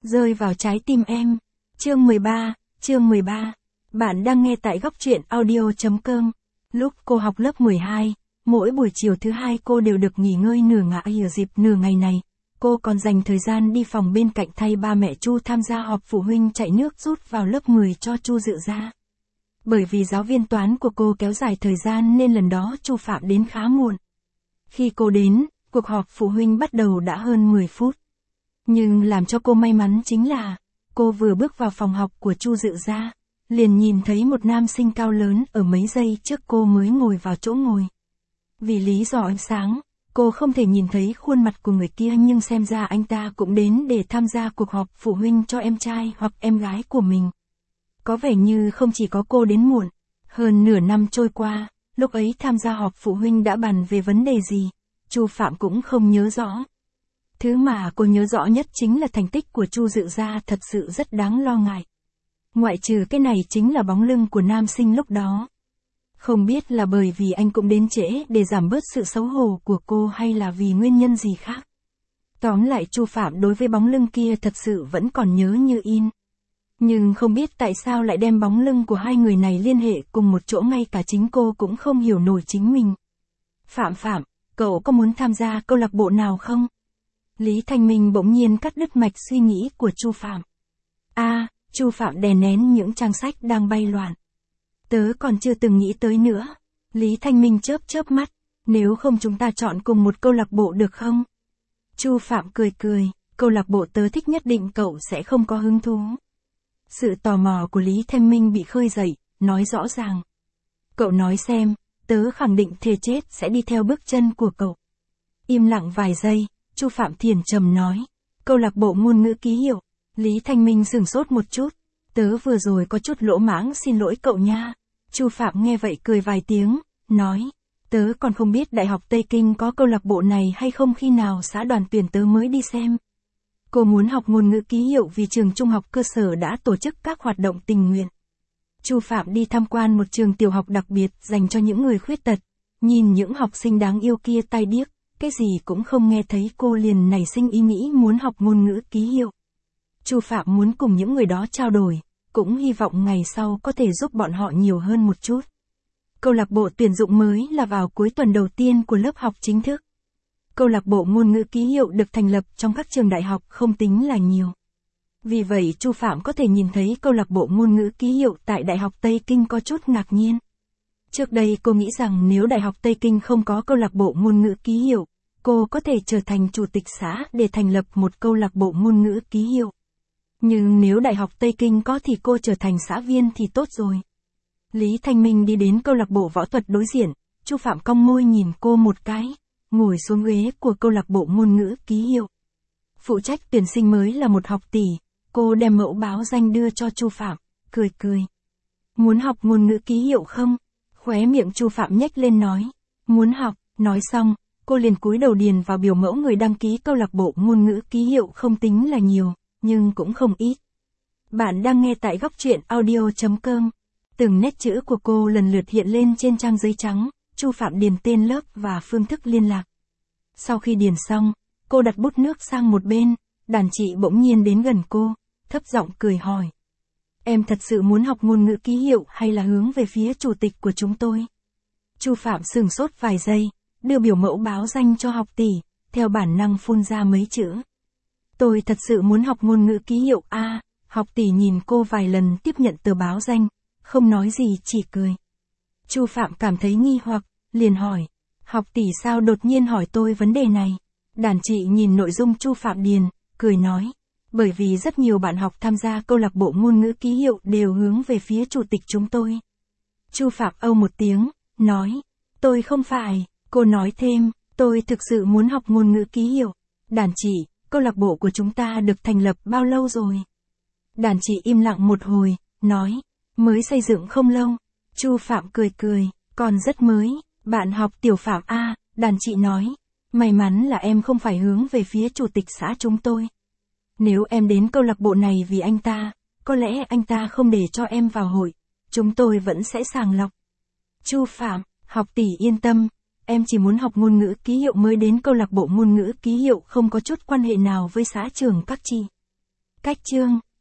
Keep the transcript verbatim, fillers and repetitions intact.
Rơi vào trái tim em. Chương mười ba, chương mười ba. Bạn đang nghe tại góc truyện audio chấm com. Lúc cô học lớp mười hai, mỗi buổi chiều thứ hai cô đều được nghỉ ngơi nửa ngày. Ở dịp nửa ngày này, cô còn dành thời gian đi phòng bên cạnh thay ba mẹ Chu tham gia họp phụ huynh chạy nước rút vào lớp mười cho Chu dự ra. Bởi vì giáo viên toán của cô kéo dài thời gian nên lần đó Chu Phạm đến khá muộn. Khi cô đến, cuộc họp phụ huynh bắt đầu đã hơn mười phút. Nhưng làm cho cô may mắn chính là, cô vừa bước vào phòng học của Chu dự ra, liền nhìn thấy một nam sinh cao lớn ở mấy giây trước cô mới ngồi vào chỗ ngồi. Vì lý do ánh sáng, cô không thể nhìn thấy khuôn mặt của người kia, nhưng xem ra anh ta cũng đến để tham gia cuộc họp phụ huynh cho em trai hoặc em gái của mình. Có vẻ như không chỉ có cô đến muộn. Hơn nửa năm trôi qua, lúc ấy tham gia họp phụ huynh đã bàn về vấn đề gì, Chu Phạm cũng không nhớ rõ. Thứ mà cô nhớ rõ nhất chính là thành tích của Chu dự ra thật sự rất đáng lo ngại. Ngoại trừ cái này chính là bóng lưng của nam sinh lúc đó. Không biết là bởi vì anh cũng đến trễ để giảm bớt sự xấu hổ của cô hay là vì nguyên nhân gì khác. Tóm lại Chu Phạm đối với bóng lưng kia thật sự vẫn còn nhớ như in. Nhưng không biết tại sao lại đem bóng lưng của hai người này liên hệ cùng một chỗ, ngay cả chính cô cũng không hiểu nổi chính mình. Phạm Phạm, cậu có muốn tham gia câu lạc bộ nào không? Lý Thanh Minh bỗng nhiên cắt đứt mạch suy nghĩ của Chu Phạm. A, à, Chu Phạm đè nén những trang sách đang bay loạn. Tớ còn chưa từng nghĩ tới nữa. Lý Thanh Minh chớp chớp mắt, nếu không chúng ta chọn cùng một câu lạc bộ được không? Chu Phạm cười cười, câu lạc bộ tớ thích nhất định cậu sẽ không có hứng thú. Sự tò mò của Lý Thanh Minh bị khơi dậy, nói rõ ràng. Cậu nói xem, tớ khẳng định thề chết sẽ đi theo bước chân của cậu. Im lặng vài giây, Chu Phạm thiền trầm nói, câu lạc bộ ngôn ngữ ký hiệu. Lý Thanh Minh sửng sốt một chút, tớ vừa rồi có chút lỗ mãng, xin lỗi cậu nha. Chu Phạm nghe vậy cười vài tiếng, nói, tớ còn không biết Đại học Tây Kinh có câu lạc bộ này hay không, khi nào xã đoàn tuyển tớ mới đi xem. Cô muốn học ngôn ngữ ký hiệu vì trường trung học cơ sở đã tổ chức các hoạt động tình nguyện. Chu Phạm đi tham quan một trường tiểu học đặc biệt dành cho những người khuyết tật, nhìn những học sinh đáng yêu kia tai điếc, cái gì cũng không nghe thấy, cô liền nảy sinh ý nghĩ muốn học ngôn ngữ ký hiệu. Chu Phạm muốn cùng những người đó trao đổi, cũng hy vọng ngày sau có thể giúp bọn họ nhiều hơn một chút. Câu lạc bộ tuyển dụng mới là vào cuối tuần đầu tiên của lớp học chính thức. Câu lạc bộ ngôn ngữ ký hiệu được thành lập trong các trường đại học không tính là nhiều. Vì vậy Chu Phạm có thể nhìn thấy câu lạc bộ ngôn ngữ ký hiệu tại Đại học Tây Kinh có chút ngạc nhiên. Trước đây cô nghĩ rằng nếu Đại học Tây Kinh không có câu lạc bộ ngôn ngữ ký hiệu, cô có thể trở thành chủ tịch xã để thành lập một câu lạc bộ ngôn ngữ ký hiệu. Nhưng nếu Đại học Tây Kinh có thì cô trở thành xã viên thì tốt rồi. Lý Thanh Minh đi đến câu lạc bộ võ thuật đối diện, Chu Phạm cong môi nhìn cô một cái, ngồi xuống ghế của câu lạc bộ ngôn ngữ ký hiệu. Phụ trách tuyển sinh mới là một học tỷ, cô đem mẫu báo danh đưa cho Chu Phạm, cười cười. Muốn học ngôn ngữ ký hiệu không? Khóe miệng Chu Phạm nhếch lên nói, muốn học. Nói xong, cô liền cúi đầu điền vào biểu mẫu người đăng ký câu lạc bộ ngôn ngữ ký hiệu. Không tính là nhiều, nhưng cũng không ít. Bạn đang nghe tại góc truyện audio chấm com. Từng nét chữ của cô lần lượt hiện lên trên trang giấy trắng, Chu Phạm điền tên lớp và phương thức liên lạc. Sau khi điền xong, cô đặt bút nước sang một bên, đàn chị bỗng nhiên đến gần cô, thấp giọng cười hỏi. Em thật sự muốn học ngôn ngữ ký hiệu hay là hướng về phía chủ tịch của chúng tôi? Chu Phạm sửng sốt vài giây, đưa biểu mẫu báo danh cho học tỷ, theo bản năng phun ra mấy chữ. Tôi thật sự muốn học ngôn ngữ ký hiệu a. À, học tỷ nhìn cô vài lần tiếp nhận tờ báo danh, không nói gì chỉ cười. Chu Phạm cảm thấy nghi hoặc, liền hỏi, học tỷ sao đột nhiên hỏi tôi vấn đề này? Đàn chị nhìn nội dung Chu Phạm điền, cười nói, bởi vì rất nhiều bạn học tham gia câu lạc bộ ngôn ngữ ký hiệu đều hướng về phía chủ tịch chúng tôi. Chu Phạm âu một tiếng, nói, tôi không phải. Cô nói thêm, tôi thực sự muốn học ngôn ngữ ký hiệu. Đàn chị, câu lạc bộ của chúng ta được thành lập bao lâu rồi? Đàn chị im lặng một hồi, nói, mới xây dựng không lâu. Chu Phạm cười cười, còn rất mới. Bạn học tiểu Phạm a. À, đàn chị nói, may mắn là em không phải hướng về phía chủ tịch xã chúng tôi. Nếu em đến câu lạc bộ này vì anh ta, có lẽ anh ta không để cho em vào hội, chúng tôi vẫn sẽ sàng lọc. Chu Phạm, học tỷ yên tâm, em chỉ muốn học ngôn ngữ ký hiệu mới đến câu lạc bộ ngôn ngữ ký hiệu, không có chút quan hệ nào với xã trường các chị. Cách chương